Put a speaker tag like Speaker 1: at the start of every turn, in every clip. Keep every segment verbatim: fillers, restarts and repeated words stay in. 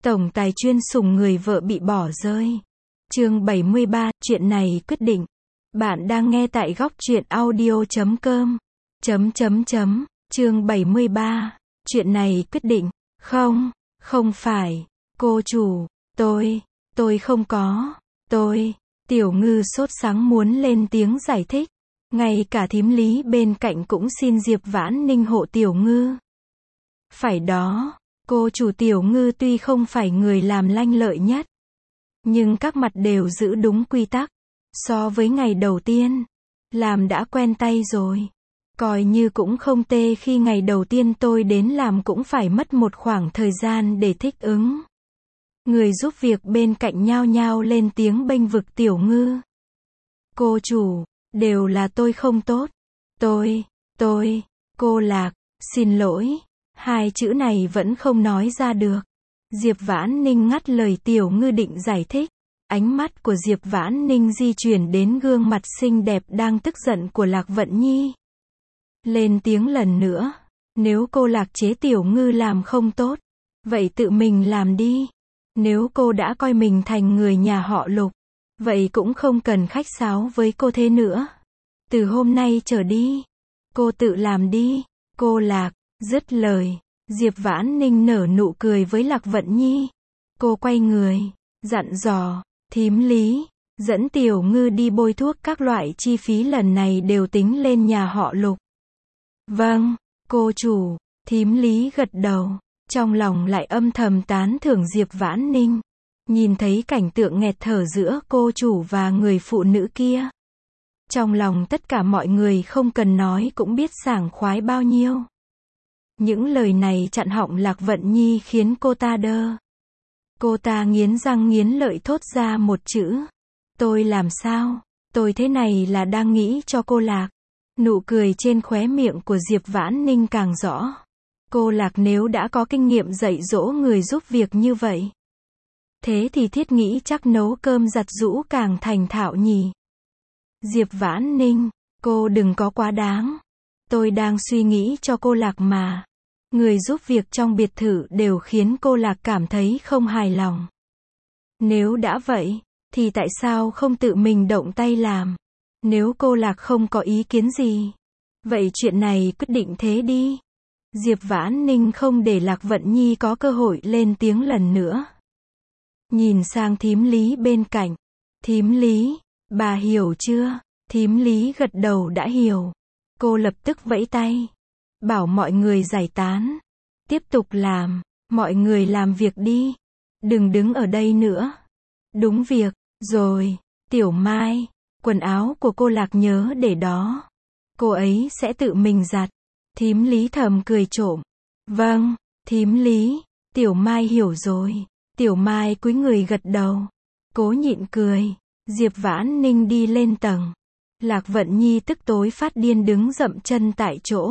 Speaker 1: Tổng tài chuyên sủng người vợ bị bỏ rơi. Chương bảy mươi ba, chuyện này quyết định. Bạn đang nghe tại góc truyện audio chấm com. Chấm chấm chấm. Chương bảy mươi ba, chuyện này quyết định. Không, không phải. Cô chủ, tôi, tôi không có. Tôi, Tiểu Ngư sốt sắng muốn lên tiếng giải thích. Ngay cả thím Lý bên cạnh cũng xin Diệp Vãn Ninh hộ Tiểu Ngư. Phải đó, cô chủ Tiểu Ngư tuy không phải người làm lanh lợi nhất, nhưng các mặt đều giữ đúng quy tắc. So với ngày đầu tiên, làm đã quen tay rồi. Coi như cũng không tệ khi ngày đầu tiên tôi đến làm cũng phải mất một khoảng thời gian để thích ứng. Người giúp việc bên cạnh nhao nhao lên tiếng bênh vực Tiểu Ngư. Cô chủ, đều là tôi không tốt. Tôi, tôi, cô Lạc, xin lỗi. Hai chữ này vẫn không nói ra được. Diệp Vãn Ninh ngắt lời Tiểu Ngư định giải thích. Ánh mắt của Diệp Vãn Ninh di chuyển đến gương mặt xinh đẹp đang tức giận của Lạc Vận Nhi. Lên tiếng lần nữa. Nếu cô Lạc chế Tiểu Ngư làm không tốt, vậy tự mình làm đi. Nếu cô đã coi mình thành người nhà họ Lục, vậy cũng không cần khách sáo với cô thế nữa. Từ hôm nay trở đi, cô tự làm đi. Cô Lạc, dứt lời, Diệp Vãn Ninh nở nụ cười với Lạc Vận Nhi. Cô quay người, dặn dò, thím Lý, dẫn Tiểu Ngư đi bôi thuốc, các loại chi phí lần này đều tính lên nhà họ Lục. Vâng, cô chủ, thím Lý gật đầu, trong lòng lại âm thầm tán thưởng Diệp Vãn Ninh. Nhìn thấy cảnh tượng nghẹt thở giữa cô chủ và người phụ nữ kia, trong lòng tất cả mọi người không cần nói cũng biết sảng khoái bao nhiêu. Những lời này chặn họng Lạc Vận Nhi khiến cô ta đơ. Cô ta nghiến răng nghiến lợi thốt ra một chữ. Tôi làm sao? Tôi thế này là đang nghĩ cho cô Lạc. Nụ cười trên khóe miệng của Diệp Vãn Ninh càng rõ. Cô Lạc nếu đã có kinh nghiệm dạy dỗ người giúp việc như vậy, thế thì thiết nghĩ chắc nấu cơm giặt giũ càng thành thạo nhỉ. Diệp Vãn Ninh, cô đừng có quá đáng. Tôi đang suy nghĩ cho cô Lạc mà. Người giúp việc trong biệt thự đều khiến cô Lạc cảm thấy không hài lòng. Nếu đã vậy, thì tại sao không tự mình động tay làm? Nếu cô Lạc không có ý kiến gì, vậy chuyện này quyết định thế đi. Diệp Vãn Ninh không để Lạc Vận Nhi có cơ hội lên tiếng lần nữa. Nhìn sang thím Lý bên cạnh. Thím Lý, bà hiểu chưa? Thím Lý gật đầu đã hiểu. Cô lập tức vẫy tay, bảo mọi người giải tán. Tiếp tục làm, mọi người làm việc đi. Đừng đứng ở đây nữa. Đúng việc, rồi, Tiểu Mai, quần áo của cô Lạc nhớ để đó. Cô ấy sẽ tự mình giặt. Thím Lý thầm cười trộm. Vâng, thím Lý, Tiểu Mai hiểu rồi. Tiểu Mai cúi người gật đầu. Cố nhịn cười. Diệp Vãn Ninh đi lên tầng. Lạc Vận Nhi tức tối phát điên đứng dậm chân tại chỗ.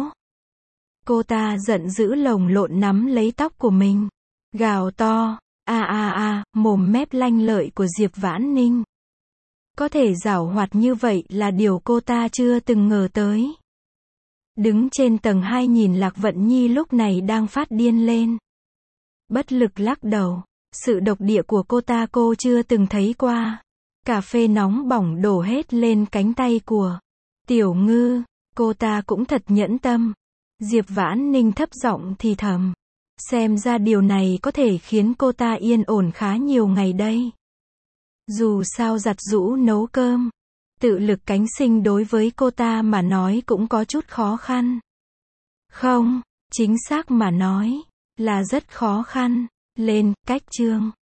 Speaker 1: Cô ta giận dữ lồng lộn nắm lấy tóc của mình. Gào to, a a a, mồm mép lanh lợi của Diệp Vãn Ninh. Có thể giảo hoạt như vậy là điều cô ta chưa từng ngờ tới. Đứng trên tầng hai nhìn Lạc Vận Nhi lúc này đang phát điên lên. Bất lực lắc đầu. Sự độc địa của cô ta cô chưa từng thấy qua. Cà phê nóng bỏng đổ hết lên cánh tay của Tiểu Ngư. Cô ta cũng thật nhẫn tâm. Diệp Vãn Ninh thấp giọng thì thầm. Xem ra điều này có thể khiến cô ta yên ổn khá nhiều ngày đây. Dù sao giặt giũ nấu cơm, tự lực cánh sinh đối với cô ta mà nói cũng có chút khó khăn. Không, chính xác mà nói, là rất khó khăn. Lên, cách chương.